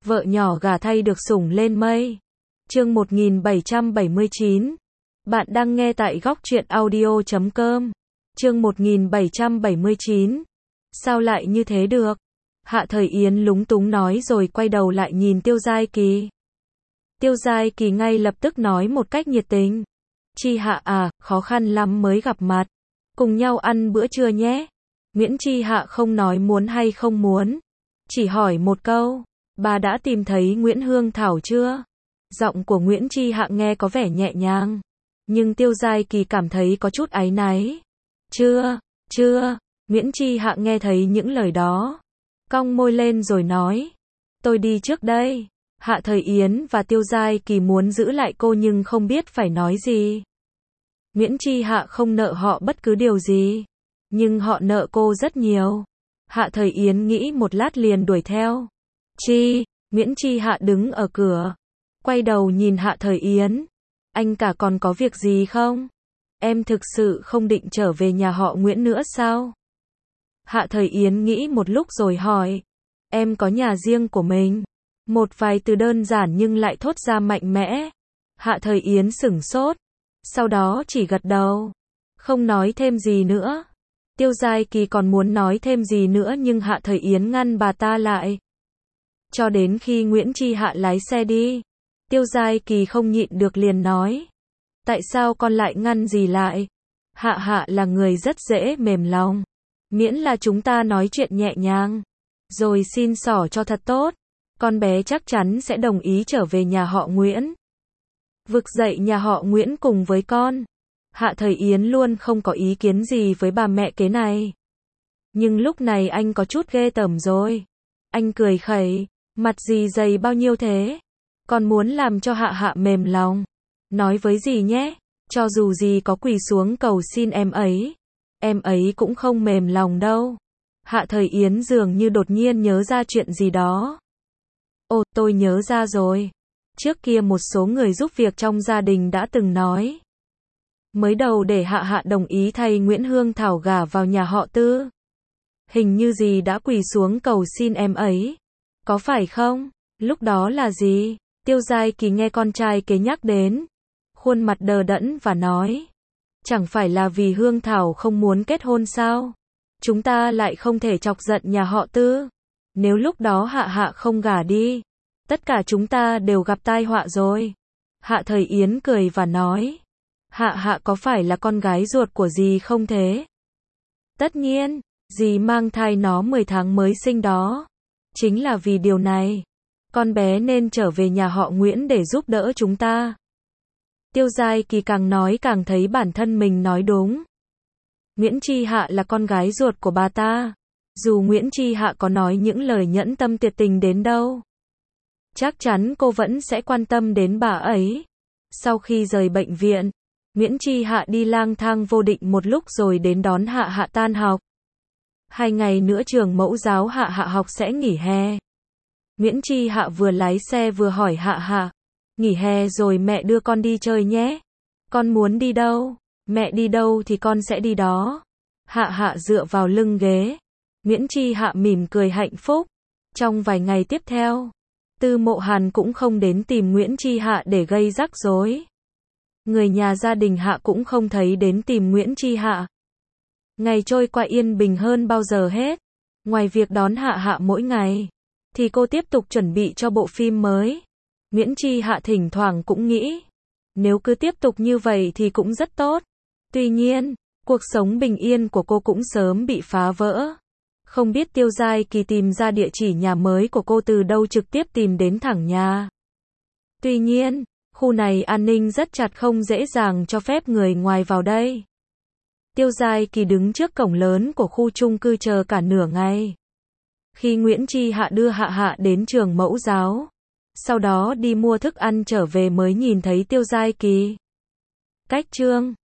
vợ nhỏ gả thay được sủng lên mây. Chương 1779. Bạn đang nghe tại góc truyện audio.com. Chương 1779. Sao lại như thế được? Hạ Thời Yến lúng túng nói rồi quay đầu lại nhìn Tiêu Giai Kỳ. Tiêu Giai Kỳ ngay lập tức nói một cách nhiệt tình. Chi Hạ à, khó khăn lắm mới gặp mặt. Cùng nhau ăn bữa trưa nhé. Nguyễn Chi Hạ không nói muốn hay không muốn. Chỉ hỏi một câu. Bà đã tìm thấy Nguyễn Hương Thảo chưa? Giọng của Nguyễn Chi Hạ nghe có vẻ nhẹ nhàng. Nhưng Tiêu Giai Kỳ cảm thấy có chút áy náy. Chưa. Nguyễn Chi Hạ nghe thấy những lời đó. Cong môi lên rồi nói. Tôi đi trước đây. Hạ Thời Yến và Tiêu Giai Kỳ muốn giữ lại cô nhưng không biết phải nói gì. Nguyễn Chi Hạ không nợ họ bất cứ điều gì. Nhưng họ nợ cô rất nhiều. Hạ Thời Yến nghĩ một lát liền đuổi theo. Nguyễn Chi Hạ đứng ở cửa. Quay đầu nhìn Hạ Thời Yến. Anh cả còn có việc gì không? Em thực sự không định trở về nhà họ Nguyễn nữa sao? Hạ Thời Yến nghĩ một lúc rồi hỏi. Em có nhà riêng của mình. Một vài từ đơn giản nhưng lại thốt ra mạnh mẽ. Hạ Thời Yến sửng sốt. Sau đó chỉ gật đầu. Không nói thêm gì nữa. Tiêu Giai Kỳ còn muốn nói thêm gì nữa nhưng Hạ Thời Yến ngăn bà ta lại. Cho đến khi Nguyễn Chi Hạ lái xe đi. Tiêu Giai Kỳ không nhịn được liền nói. Tại sao con lại ngăn gì lại? Hạ là người rất dễ mềm lòng. Miễn là chúng ta nói chuyện nhẹ nhàng. Rồi xin xỏ cho thật tốt. Con bé chắc chắn sẽ đồng ý trở về nhà họ Nguyễn. Vực dậy nhà họ Nguyễn cùng với con. Hạ Thời Yến luôn không có ý kiến gì với bà mẹ kế này. Nhưng lúc này anh có chút ghê tởm rồi. Anh cười khẩy. Mặt gì dày bao nhiêu thế? Con muốn làm cho Hạ mềm lòng. Nói với dì nhé. Cho dù dì có quỳ xuống cầu xin em ấy cũng không mềm lòng đâu. Hạ Thời Yến dường như đột nhiên nhớ ra chuyện gì đó. Ồ, tôi nhớ ra rồi. Trước kia một số người giúp việc trong gia đình đã từng nói. Mới đầu để Hạ đồng ý thay Nguyễn Hương Thảo gả vào nhà họ Tư. Hình như dì đã quỳ xuống cầu xin em ấy. Có phải không? Lúc đó là gì? Tiêu Giai Kỳ nghe con trai kế nhắc đến. Khuôn mặt đờ đẫn và nói. Chẳng phải là vì Hương Thảo không muốn kết hôn sao? Chúng ta lại không thể chọc giận nhà họ Tư. Nếu lúc đó Hạ không gả đi. Tất cả chúng ta đều gặp tai họa rồi. Hạ Thời Yến cười và nói. Hạ có phải là con gái ruột của dì không thế? Tất nhiên, dì mang thai nó 10 tháng mới sinh đó. Chính là vì điều này. Con bé nên trở về nhà họ Nguyễn để giúp đỡ chúng ta. Tiêu Giai Kỳ càng nói càng thấy bản thân mình nói đúng. Nguyễn Chi Hạ là con gái ruột của bà ta. Dù Nguyễn Chi Hạ có nói những lời nhẫn tâm tuyệt tình đến đâu. Chắc chắn cô vẫn sẽ quan tâm đến bà ấy. Sau khi rời bệnh viện, Nguyễn Chi Hạ đi lang thang vô định một lúc rồi đến đón Hạ tan học. 2 ngày nữa trường mẫu giáo Hạ học sẽ nghỉ hè. Nguyễn Chi Hạ vừa lái xe vừa hỏi Hạ. Nghỉ hè rồi mẹ đưa con đi chơi nhé. Con muốn đi đâu? Mẹ đi đâu thì con sẽ đi đó. Hạ dựa vào lưng ghế. Nguyễn Chi Hạ mỉm cười hạnh phúc. Trong vài ngày tiếp theo, Tư Mộ Hàn cũng không đến tìm Nguyễn Chi Hạ để gây rắc rối. Người nhà gia đình Hạ cũng không thấy đến tìm Nguyễn Chi Hạ. Ngày trôi qua yên bình hơn bao giờ hết. Ngoài việc đón Hạ mỗi ngày, thì cô tiếp tục chuẩn bị cho bộ phim mới. Nguyễn Chi Hạ thỉnh thoảng cũng nghĩ, nếu cứ tiếp tục như vậy thì cũng rất tốt. Tuy nhiên, cuộc sống bình yên của cô cũng sớm bị phá vỡ. Không biết Tiêu Giai Kỳ tìm ra địa chỉ nhà mới của cô từ đâu trực tiếp tìm đến thẳng nhà. Tuy nhiên, khu này an ninh rất chặt không dễ dàng cho phép người ngoài vào đây. Tiêu Giai Kỳ đứng trước cổng lớn của khu chung cư chờ cả nửa ngày. Khi Nguyễn Chi Hạ đưa Hạ đến trường mẫu giáo, sau đó đi mua thức ăn trở về mới nhìn thấy Tiêu Giai Kỳ. Cách chương